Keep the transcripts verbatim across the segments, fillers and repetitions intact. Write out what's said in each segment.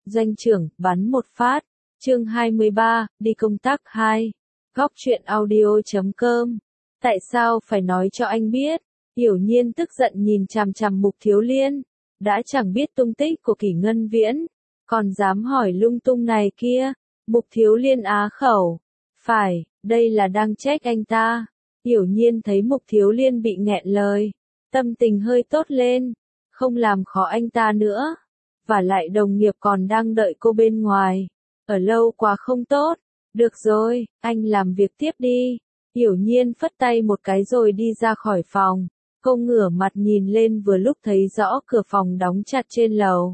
Doanh trưởng, bắn một phát. Chương hai mươi ba, đi công tác hai. Góc truyện audio chấm com. Tại sao phải nói cho anh biết? Yểu Nhiên tức giận nhìn chằm chằm Mục Thiếu Liên. Đã chẳng biết tung tích của Kỷ Ngân Viễn, còn dám hỏi lung tung này kia. Mục Thiếu Liên á khẩu. Phải, đây là đang trách anh ta. Yểu Nhiên thấy Mục Thiếu Liên bị nghẹn lời, tâm tình hơi tốt lên, không làm khó anh ta nữa. Và lại đồng nghiệp còn đang đợi cô bên ngoài, ở lâu quá không tốt. Được rồi, anh làm việc tiếp đi. Yểu Nhiên phất tay một cái rồi đi ra khỏi phòng. Cô ngửa mặt nhìn lên vừa lúc thấy rõ cửa phòng đóng chặt trên lầu.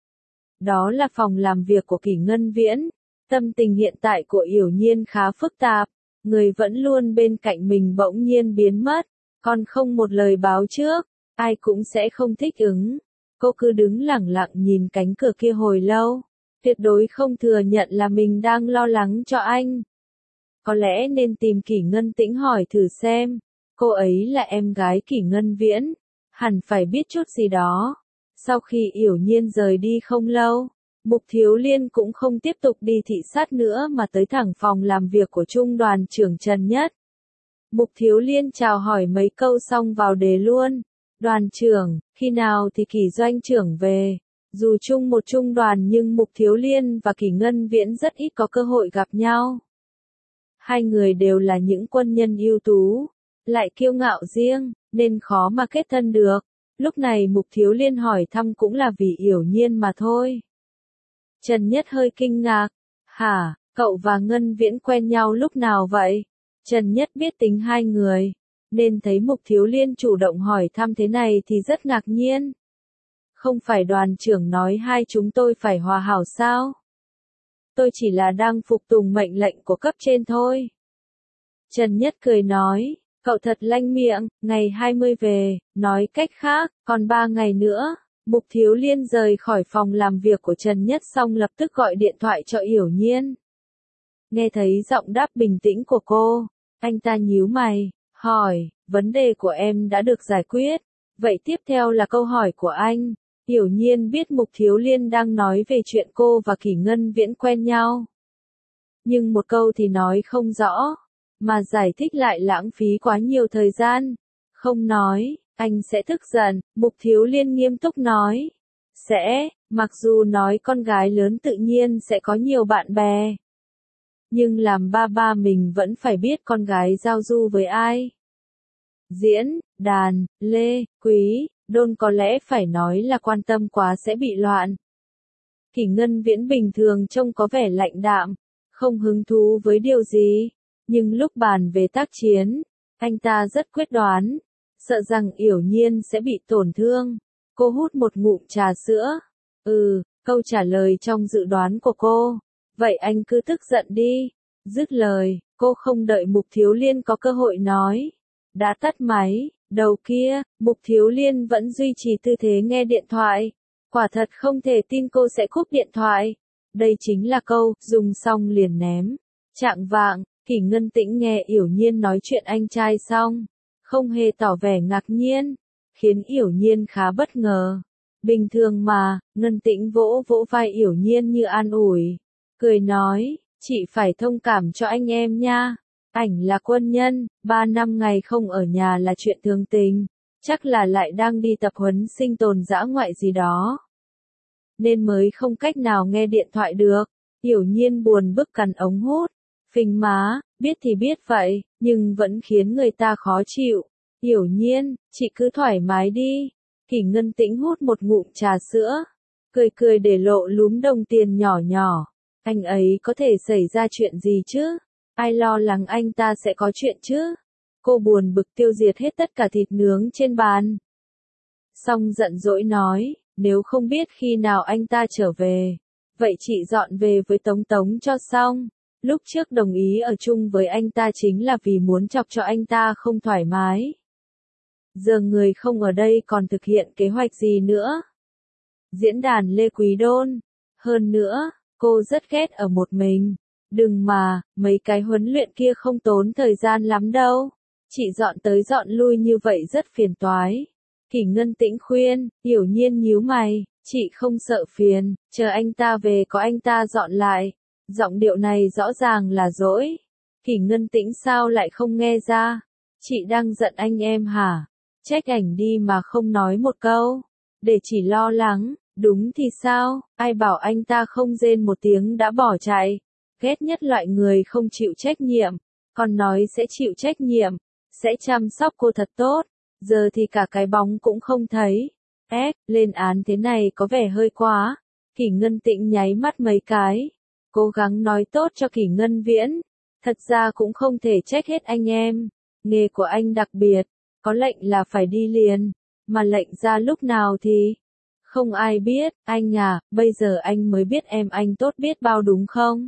Đó là phòng làm việc của Kỷ Ngân Viễn. Tâm tình hiện tại của Yểu Nhiên khá phức tạp. Người vẫn luôn bên cạnh mình bỗng nhiên biến mất, còn không một lời báo trước, ai cũng sẽ không thích ứng. Cô cứ đứng lẳng lặng nhìn cánh cửa kia hồi lâu, tuyệt đối không thừa nhận là mình đang lo lắng cho anh. Có lẽ nên tìm Kỷ Ngân Tĩnh hỏi thử xem, cô ấy là em gái Kỷ Ngân Viễn, hẳn phải biết chút gì đó. Sau khi Yểu Nhiên rời đi không lâu, Mục Thiếu Liên cũng không tiếp tục đi thị sát nữa mà tới thẳng phòng làm việc của Trung đoàn trưởng Trần Nhất. Mục Thiếu Liên chào hỏi mấy câu xong vào đề luôn. Đoàn trưởng, khi nào thì Kỷ doanh trưởng về? Dù chung một trung đoàn nhưng Mục Thiếu Liên và Kỷ Ngân Viễn rất ít có cơ hội gặp nhau. Hai người đều là những quân nhân ưu tú, lại kiêu ngạo riêng, nên khó mà kết thân được. Lúc này Mục Thiếu Liên hỏi thăm cũng là vì Yểu Nhiên mà thôi. Trần Nhất hơi kinh ngạc. Hả, cậu và Ngân Viễn quen nhau lúc nào vậy? Trần Nhất biết tính hai người, nên thấy Mục Thiếu Liên chủ động hỏi thăm thế này thì rất ngạc nhiên. Không phải đoàn trưởng nói hai chúng tôi phải hòa hảo sao? Tôi chỉ là đang phục tùng mệnh lệnh của cấp trên thôi. Trần Nhất cười nói, cậu thật lanh miệng, ngày hai mươi về, nói cách khác, còn ba ngày nữa. Mục Thiếu Liên rời khỏi phòng làm việc của Trần Nhất xong lập tức gọi điện thoại cho Yểu Nhiên. Nghe thấy giọng đáp bình tĩnh của cô, anh ta nhíu mày, hỏi, vấn đề của em đã được giải quyết, vậy tiếp theo là câu hỏi của anh. Yểu Nhiên biết Mục Thiếu Liên đang nói về chuyện cô và Kỷ Ngân Viễn quen nhau. Nhưng một câu thì nói không rõ, mà giải thích lại lãng phí quá nhiều thời gian. Không nói, anh sẽ tức giận. Mục Thiếu Liên nghiêm túc nói. Sẽ, mặc dù nói con gái lớn tự nhiên sẽ có nhiều bạn bè. Nhưng làm ba ba mình vẫn phải biết con gái giao du với ai. Diễn, đàn, lê, quý, đôn có lẽ phải nói là quan tâm quá sẽ bị loạn. Kỷ Ngân Viễn bình thường trông có vẻ lạnh đạm, không hứng thú với điều gì. Nhưng lúc bàn về tác chiến, anh ta rất quyết đoán. Sợ rằng Yểu Nhiên sẽ bị tổn thương. Cô hút một ngụm trà sữa. Ừ, câu trả lời trong dự đoán của cô. Vậy anh cứ tức giận đi. Dứt lời, cô không đợi Mục Thiếu Liên có cơ hội nói. Đã tắt máy, đầu kia, Mục Thiếu Liên vẫn duy trì tư thế nghe điện thoại. Quả thật không thể tin cô sẽ cúp điện thoại. Đây chính là câu, dùng xong liền ném. Chạng vạng, Kỷ Ngân Tĩnh nghe Yểu Nhiên nói chuyện anh trai xong. Không hề tỏ vẻ ngạc nhiên, khiến Yểu Nhiên khá bất ngờ. Bình thường mà, Ngân Tĩnh vỗ vỗ vai Yểu Nhiên như an ủi. Cười nói, chị phải thông cảm cho anh em nha. Ảnh là quân nhân, ba năm ngày không ở nhà là chuyện thường tình. Chắc là lại đang đi tập huấn sinh tồn dã ngoại gì đó. Nên mới không cách nào nghe điện thoại được. Yểu Nhiên buồn bực cắn ống hút. Phình má, biết thì biết vậy, nhưng vẫn khiến người ta khó chịu. Yểu Nhiên, chị cứ thoải mái đi. Kỷ Ngân Tĩnh hút một ngụm trà sữa, cười cười để lộ lúm đồng tiền nhỏ nhỏ. Anh ấy có thể xảy ra chuyện gì chứ? Ai lo lắng anh ta sẽ có chuyện chứ? Cô buồn bực tiêu diệt hết tất cả thịt nướng trên bàn. Xong giận dỗi nói, nếu không biết khi nào anh ta trở về, vậy chị dọn về với Tống Tống cho xong. Lúc trước đồng ý ở chung với anh ta chính là vì muốn chọc cho anh ta không thoải mái. Giờ người không ở đây còn thực hiện kế hoạch gì nữa? Diễn đàn Lê Quý Đôn. Hơn nữa, cô rất ghét ở một mình. Đừng mà, mấy cái huấn luyện kia không tốn thời gian lắm đâu. Chị dọn tới dọn lui như vậy rất phiền toái. Kỷ Ngân Tĩnh khuyên, Yểu Nhiên nhíu mày, Chị không sợ phiền, chờ anh ta về có anh ta dọn lại. Giọng điệu này rõ ràng là dỗi. Kỷ Ngân Tĩnh sao lại không nghe ra? Chị đang giận anh em hả? Trách ảnh đi mà không nói một câu. Để chỉ lo lắng, đúng thì sao? Ai bảo anh ta không rên một tiếng đã bỏ chạy. Ghét nhất loại người không chịu trách nhiệm. Còn nói sẽ chịu trách nhiệm, sẽ chăm sóc cô thật tốt. Giờ thì cả cái bóng cũng không thấy. Ép, lên án thế này có vẻ hơi quá. Kỷ Ngân Tĩnh nháy mắt mấy cái. Cố gắng nói tốt cho Kỷ Ngân Viễn. Thật ra cũng không thể trách hết anh em. Nghề của anh đặc biệt. Có lệnh là phải đi liền. Mà lệnh ra lúc nào thì... Không ai biết, anh à, bây giờ anh mới biết em anh tốt biết bao đúng không?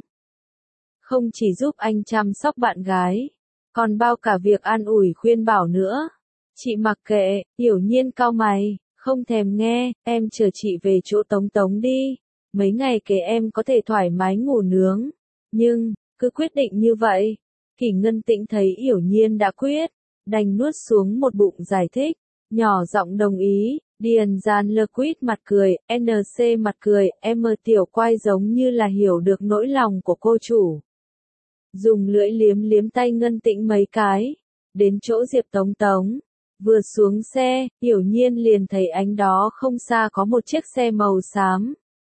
Không chỉ giúp anh chăm sóc bạn gái. Còn bao cả việc an ủi khuyên bảo nữa. Chị mặc kệ, Yểu Nhiên cau mày. Không thèm nghe, em chờ chị về chỗ Tống Tống đi. Mấy ngày kế em có thể thoải mái ngủ nướng. Nhưng, cứ quyết định như vậy. Kỷ Ngân Tĩnh thấy Yểu Nhiên đã quyết. Đành nuốt xuống một bụng giải thích. Nhỏ giọng đồng ý. Điền Gian Lơ Quýt mặt cười, en xê mặt cười, em mơ tiểu quay giống như là hiểu được nỗi lòng của cô chủ. Dùng lưỡi liếm liếm tay Ngân Tĩnh mấy cái. Đến chỗ Diệp Tống Tống. Vừa xuống xe, Yểu Nhiên liền thấy ánh đó không xa có một chiếc xe màu xám.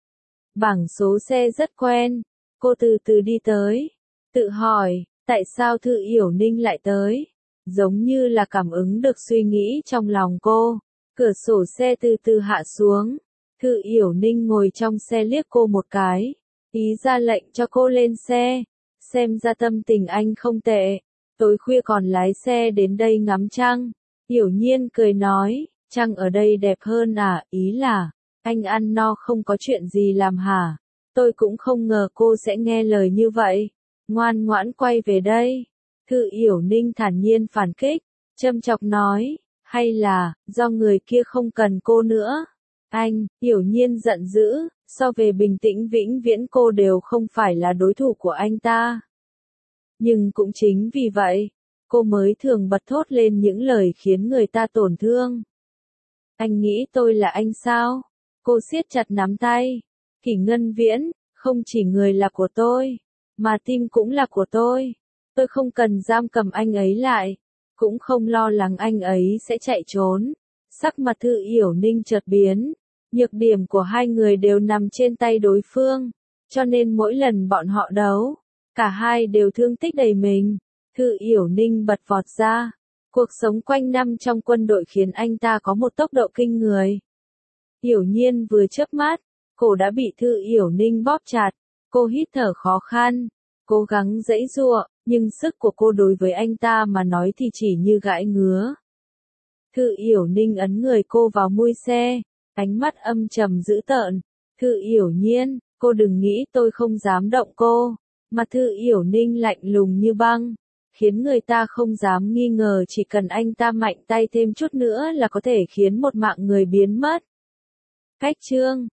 Bảng số xe rất quen. Cô từ từ đi tới. Tự hỏi, tại sao Thư Yểu Ninh lại tới? Giống như là cảm ứng được suy nghĩ trong lòng cô. Cửa sổ xe từ từ hạ xuống. Thư Yểu Ninh ngồi trong xe liếc cô một cái. Ý ra lệnh cho cô lên xe. Xem ra tâm tình anh không tệ. Tối khuya còn lái xe đến đây ngắm trăng. Yểu Nhiên cười nói, trăng ở đây đẹp hơn à, ý là, anh ăn no không có chuyện gì làm hả? Tôi cũng không ngờ cô sẽ nghe lời như vậy. Ngoan ngoãn quay về đây. Thư Yểu Ninh thản nhiên phản kích, châm chọc nói, hay là, do người kia không cần cô nữa? Anh, Yểu Nhiên giận dữ, so về bình tĩnh vĩnh viễn cô đều không phải là đối thủ của anh ta. Nhưng cũng chính vì vậy, cô mới thường bật thốt lên những lời khiến người ta tổn thương. Anh nghĩ tôi là anh sao? Cô siết chặt nắm tay. Kỷ Ngân Viễn, không chỉ người là của tôi, mà tim cũng là của tôi. Tôi không cần giam cầm anh ấy lại, cũng không lo lắng anh ấy sẽ chạy trốn. Sắc mặt Thư Yểu Ninh chợt biến. Nhược điểm của hai người đều nằm trên tay đối phương, cho nên mỗi lần bọn họ đấu, cả hai đều thương tích đầy mình. Thư Yểu Ninh bật vọt ra. Cuộc sống quanh năm trong quân đội khiến anh ta có một tốc độ kinh người. Yểu Nhiên vừa chớp mắt, cổ đã bị Thư Yểu Ninh bóp chặt. Cô hít thở khó khăn, cố gắng giãy giụa, nhưng sức của cô đối với anh ta mà nói thì chỉ như gãi ngứa. Thư Yểu Ninh ấn người cô vào mui xe, ánh mắt âm trầm dữ tợn. Thư Yểu Nhiên, cô đừng nghĩ tôi không dám động cô. Mặt Thư Yểu Ninh lạnh lùng như băng, khiến người ta không dám nghi ngờ chỉ cần anh ta mạnh tay thêm chút nữa là có thể khiến một mạng người biến mất. Cách chương